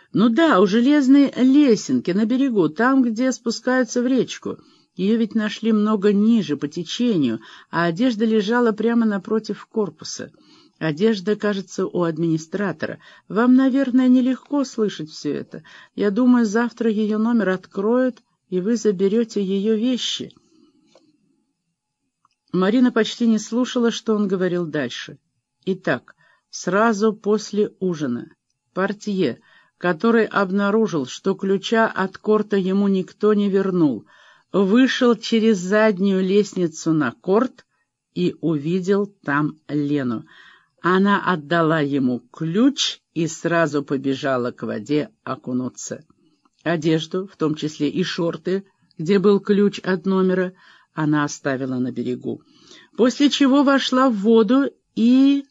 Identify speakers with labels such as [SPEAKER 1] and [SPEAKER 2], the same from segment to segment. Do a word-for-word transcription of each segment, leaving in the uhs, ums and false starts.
[SPEAKER 1] Ну да, у железной лесенки на берегу, там, где спускаются в речку. Ее ведь нашли много ниже, по течению, а одежда лежала прямо напротив корпуса. Одежда, кажется, у администратора. Вам, наверное, нелегко слышать все это. Я думаю, завтра ее номер откроют, и вы заберете ее вещи. Марина почти не слушала, что он говорил дальше. Итак, сразу после ужина портье, который обнаружил, что ключа от корта ему никто не вернул, вышел через заднюю лестницу на корт и увидел там Лену. Она отдала ему ключ и сразу побежала к воде окунуться. Одежду, в том числе и шорты, где был ключ от номера, она оставила на берегу, после чего вошла в воду и...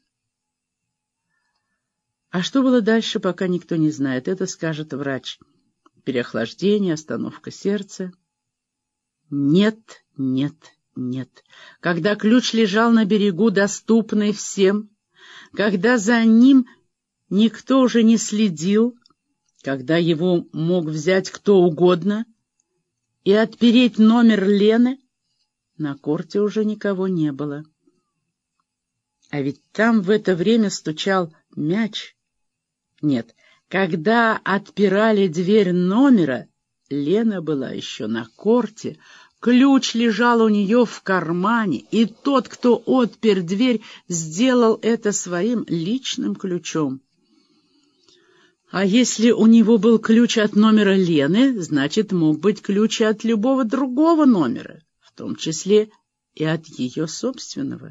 [SPEAKER 1] А что было дальше, пока никто не знает, это скажет врач. Переохлаждение, остановка сердца. Нет, нет, нет. Когда ключ лежал на берегу, доступный всем, когда за ним никто уже не следил, когда его мог взять кто угодно и отпереть номер Лены, на корте уже никого не было. А ведь там в это время стучал мяч. Нет, когда отпирали дверь номера, Лена была еще на корте, ключ лежал у нее в кармане, и тот, кто отпер дверь, сделал это своим личным ключом. А если у него был ключ от номера Лены, значит, мог быть ключ от любого другого номера, в том числе и от ее собственного.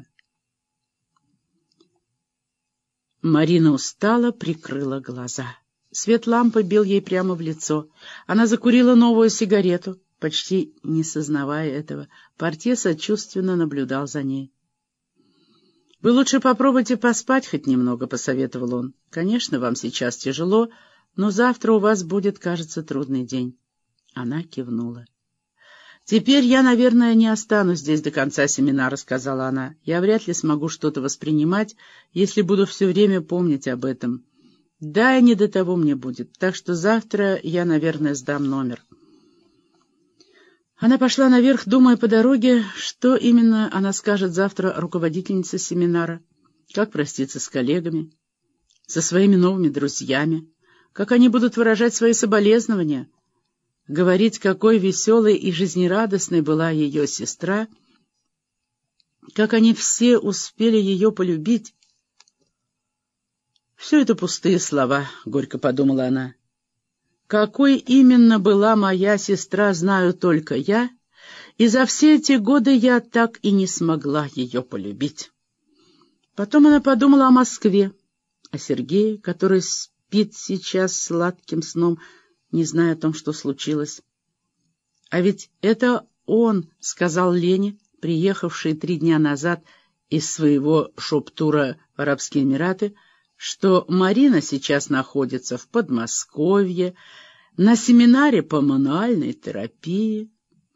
[SPEAKER 1] Марина устало прикрыла глаза. Свет лампы бил ей прямо в лицо. Она закурила новую сигарету, почти не сознавая этого. Портье сочувственно наблюдал за ней. — Вы лучше попробуйте поспать хоть немного, — посоветовал он. — Конечно, вам сейчас тяжело, но завтра у вас будет, кажется, трудный день. Она кивнула. — Теперь я, наверное, не останусь здесь до конца семинара, — сказала она. — Я вряд ли смогу что-то воспринимать, если буду все время помнить об этом. Да, и не до того мне будет, так что завтра я, наверное, сдам номер. Она пошла наверх, думая по дороге, что именно она скажет завтра руководительнице семинара, как проститься с коллегами, со своими новыми друзьями, как они будут выражать свои соболезнования, говорить, какой веселой и жизнерадостной была ее сестра, как они все успели ее полюбить. «Все это пустые слова», — горько подумала она. «Какой именно была моя сестра, знаю только я, и за все эти годы я так и не смогла ее полюбить». Потом она подумала о Москве, о Сергее, который спит сейчас сладким сном, не зная о том, что случилось. А ведь это он сказал Лене, приехавшей три дня назад из своего шоп-тура в Арабские Эмираты, что Марина сейчас находится в Подмосковье на семинаре по мануальной терапии.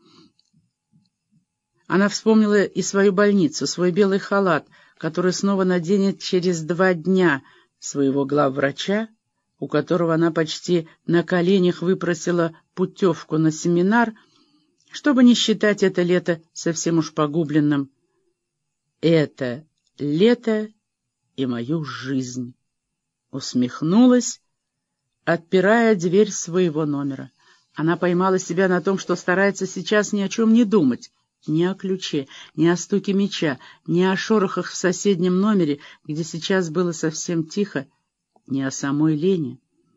[SPEAKER 1] Она вспомнила и свою больницу, свой белый халат, который снова наденет через два дня, своего главврача, у которого она почти на коленях выпросила путевку на семинар, чтобы не считать это лето совсем уж погубленным. Это лето и мою жизнь. Усмехнулась, отпирая дверь своего номера. Она поймала себя на том, что старается сейчас ни о чем не думать, ни о ключе, ни о стуке мяча, ни о шорохах в соседнем номере, где сейчас было совсем тихо, ни о самой Лене.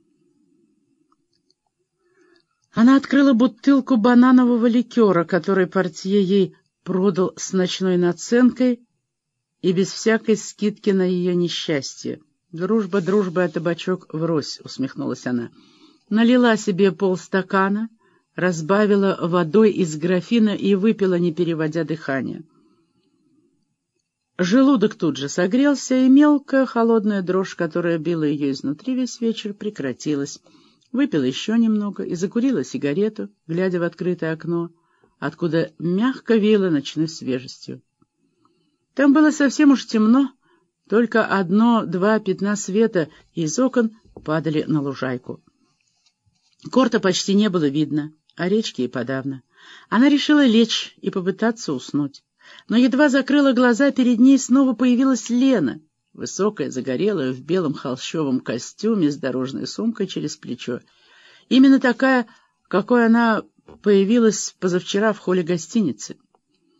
[SPEAKER 1] Она открыла бутылку бананового ликера, который портье ей продал с ночной наценкой и без всякой скидки на ее несчастье. «Дружба, дружба, а табачок врозь», — усмехнулась она. Налила себе полстакана, разбавила водой из графина и выпила, не переводя дыхание. Желудок тут же согрелся, и мелкая холодная дрожь, которая била ее изнутри весь вечер, прекратилась. Выпила еще немного и закурила сигарету, глядя в открытое окно, откуда мягко веяло ночной свежестью. Там было совсем уж темно, только одно-два пятна света из окон падали на лужайку. Корта почти не было видно, а речки и подавно. Она решила лечь и попытаться уснуть. Но едва закрыла глаза, перед ней снова появилась Лена, высокая, загорелая, в белом холщовом костюме с дорожной сумкой через плечо. Именно такая, какой она появилась позавчера в холле гостиницы.